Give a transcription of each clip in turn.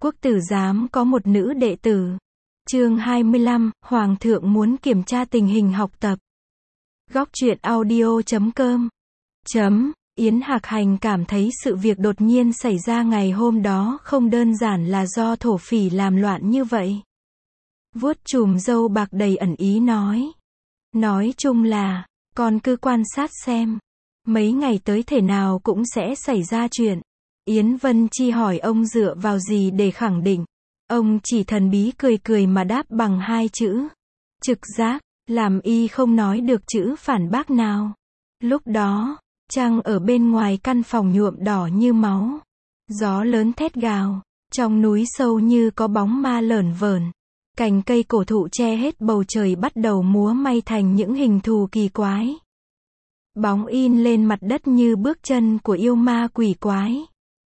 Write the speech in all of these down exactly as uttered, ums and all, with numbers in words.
Quốc tử giám có một nữ đệ tử. Chương hai mươi lăm, Hoàng thượng muốn kiểm tra tình hình học tập. Góc truyện audio chấm com. Chấm. Yến Hạc Hành cảm thấy sự việc đột nhiên xảy ra ngày hôm đó không đơn giản là do thổ phỉ làm loạn như vậy. Vuốt chùm râu bạc đầy ẩn ý nói. Nói chung là, con cứ quan sát xem. Mấy ngày tới thể nào cũng sẽ xảy ra chuyện. Yến Vân Chi hỏi ông dựa vào gì để khẳng định. Ông chỉ thần bí cười cười mà đáp bằng hai chữ. Trực giác, làm y không nói được chữ phản bác nào. Lúc đó, trăng ở bên ngoài căn phòng nhuộm đỏ như máu. Gió lớn thét gào, trong núi sâu như có bóng ma lởn vởn. Cành cây cổ thụ che hết bầu trời bắt đầu múa may thành những hình thù kỳ quái. Bóng in lên mặt đất như bước chân của yêu ma quỷ quái.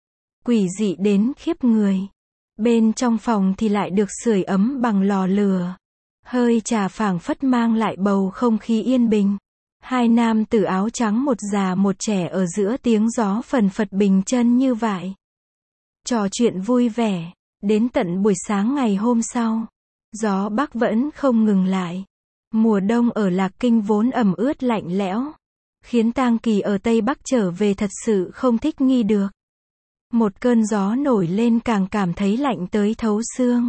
Quỷ dị đến khiếp người. Bên trong phòng thì lại được sưởi ấm bằng lò lửa. Hơi trà phảng phất mang lại bầu không khí yên bình. Hai nam tử áo trắng một già một trẻ ở giữa tiếng gió phần phật bình chân như vậy. Trò chuyện vui vẻ. Đến tận buổi sáng ngày hôm sau. Gió bắc vẫn không ngừng lại. Mùa đông ở Lạc Kinh vốn ẩm ướt lạnh lẽo. Khiến Tang Kỳ ở Tây Bắc trở về thật sự không thích nghi được. Một cơn gió nổi lên càng cảm thấy lạnh tới thấu xương.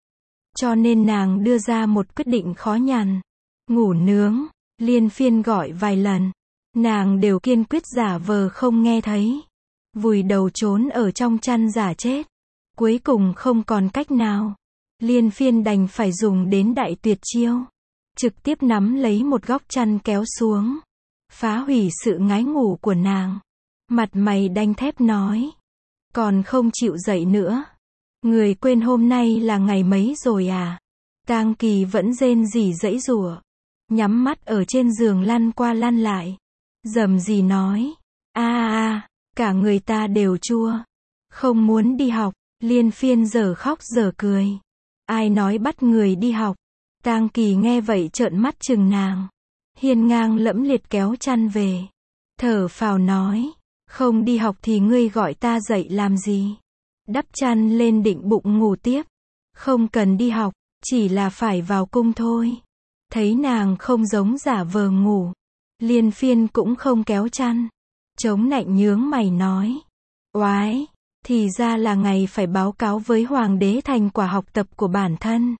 Cho nên nàng đưa ra một quyết định khó nhằn. Ngủ nướng, liên phiên gọi vài lần. Nàng đều kiên quyết giả vờ không nghe thấy. Vùi đầu trốn ở trong chăn giả chết. Cuối cùng không còn cách nào. Liên phiên đành phải dùng đến đại tuyệt chiêu. Trực tiếp nắm lấy một góc chăn kéo xuống. Phá hủy sự ngái ngủ của nàng. Mặt mày đanh thép nói. Còn không chịu dậy nữa. Người quên hôm nay là ngày mấy rồi à? Tang Kỳ vẫn rên rỉ giãy giụa. Nhắm mắt ở trên giường lăn qua lăn lại. Rầm rì nói. A a a, cả người ta đều chua. Không muốn đi học. Liên phiên giờ khóc giờ cười. Ai nói bắt người đi học? Tang Kỳ nghe vậy trợn mắt chừng nàng. Hiên ngang lẫm liệt kéo chăn về. Thở phào nói. Không đi học thì ngươi gọi ta dậy làm gì? Đắp chăn lên định bụng ngủ tiếp. Không cần đi học, chỉ là phải vào cung thôi. Thấy nàng không giống giả vờ ngủ. Liên phiên cũng không kéo chăn. Chống nạnh nhướng mày nói. Oái, thì ra là ngày phải báo cáo với hoàng đế thành quả học tập của bản thân.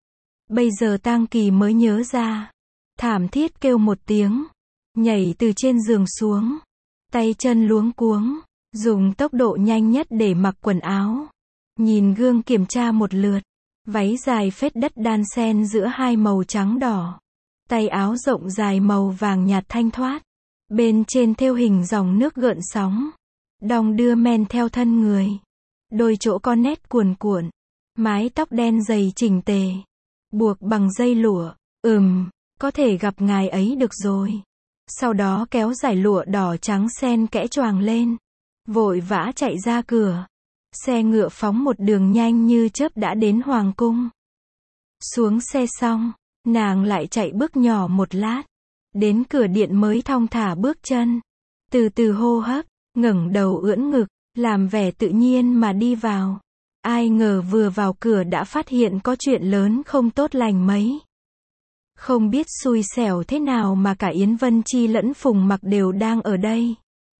Bây giờ Tang Kỳ mới nhớ ra. Thảm thiết kêu một tiếng. Nhảy từ trên giường xuống. Tay chân luống cuống. Dùng tốc độ nhanh nhất để mặc quần áo. Nhìn gương kiểm tra một lượt. Váy dài phết đất đan xen giữa hai màu trắng đỏ. Tay áo rộng dài màu vàng nhạt thanh thoát. Bên trên thêu hình dòng nước gợn sóng. Đong đưa men theo thân người. Đôi chỗ có nét cuồn cuộn. Mái tóc đen dày chỉnh tề. Buộc bằng dây lụa. Ừm, có thể gặp ngài ấy được rồi. Sau đó kéo dải lụa đỏ trắng xen kẽ choàng lên. Vội vã chạy ra cửa. Xe ngựa phóng một đường nhanh như chớp đã đến hoàng cung. Xuống xe xong, nàng lại chạy bước nhỏ một lát. Đến cửa điện mới thong thả bước chân. Từ từ hô hấp, ngẩng đầu ưỡn ngực, làm vẻ tự nhiên mà đi vào. Ai ngờ vừa vào cửa đã phát hiện có chuyện lớn không tốt lành mấy. Không biết xui xẻo thế nào mà cả Yến Vân Chi lẫn Phùng Mặc đều đang ở đây.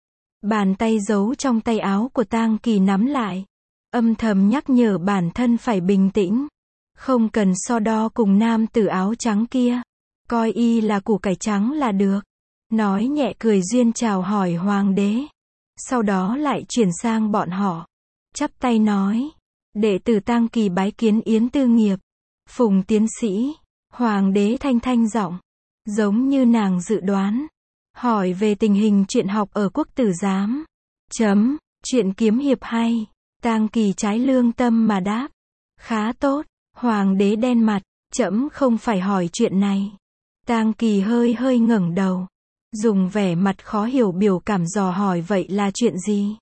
Bàn tay giấu trong tay áo của Tang Kỳ nắm lại. Âm thầm nhắc nhở bản thân phải bình tĩnh. Không cần so đo cùng nam tử áo trắng kia. Coi y là củ cải trắng là được. Nói nhẹ cười duyên chào hỏi hoàng đế. Sau đó lại chuyển sang bọn họ. Chắp tay nói. Đệ tử Tang Kỳ bái kiến Yến Tư Nghiệp. Phùng tiến sĩ. Hoàng đế thanh thanh giọng. Giống như nàng dự đoán. Hỏi về tình hình chuyện học ở Quốc tử giám. Chấm. Chuyện kiếm hiệp hay. Tang Kỳ trái lương tâm mà đáp. Khá tốt. Hoàng đế đen mặt. Trẫm không phải hỏi chuyện này. Tang Kỳ hơi hơi ngẩng đầu. Dùng vẻ mặt khó hiểu biểu cảm dò hỏi vậy là chuyện gì?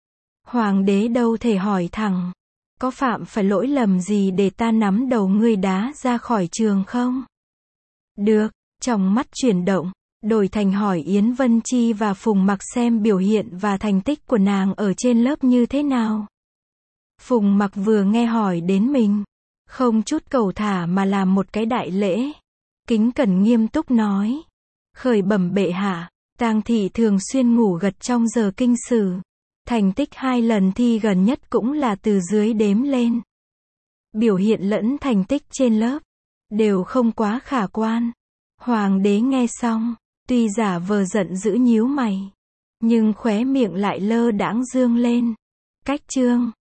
Hoàng đế đâu thể hỏi thẳng. Có phạm phải lỗi lầm gì để ta nắm đầu ngươi đá ra khỏi trường không? Được, trong mắt chuyển động, đổi thành hỏi Yến Vân Chi và Phùng Mặc xem biểu hiện và thành tích của nàng ở trên lớp như thế nào. Phùng Mặc vừa nghe hỏi đến mình, không chút cầu thả mà làm một cái đại lễ, kính cẩn nghiêm túc nói: khởi bẩm bệ hạ, Tang thị thường xuyên ngủ gật trong giờ kinh sử, thành tích hai lần thi gần nhất cũng là từ dưới đếm lên. Biểu hiện lẫn thành tích trên lớp đều không quá khả quan. Hoàng đế nghe xong, tuy giả vờ giận dữ nhíu mày, nhưng khóe miệng lại lơ đãng dương lên. Cách chương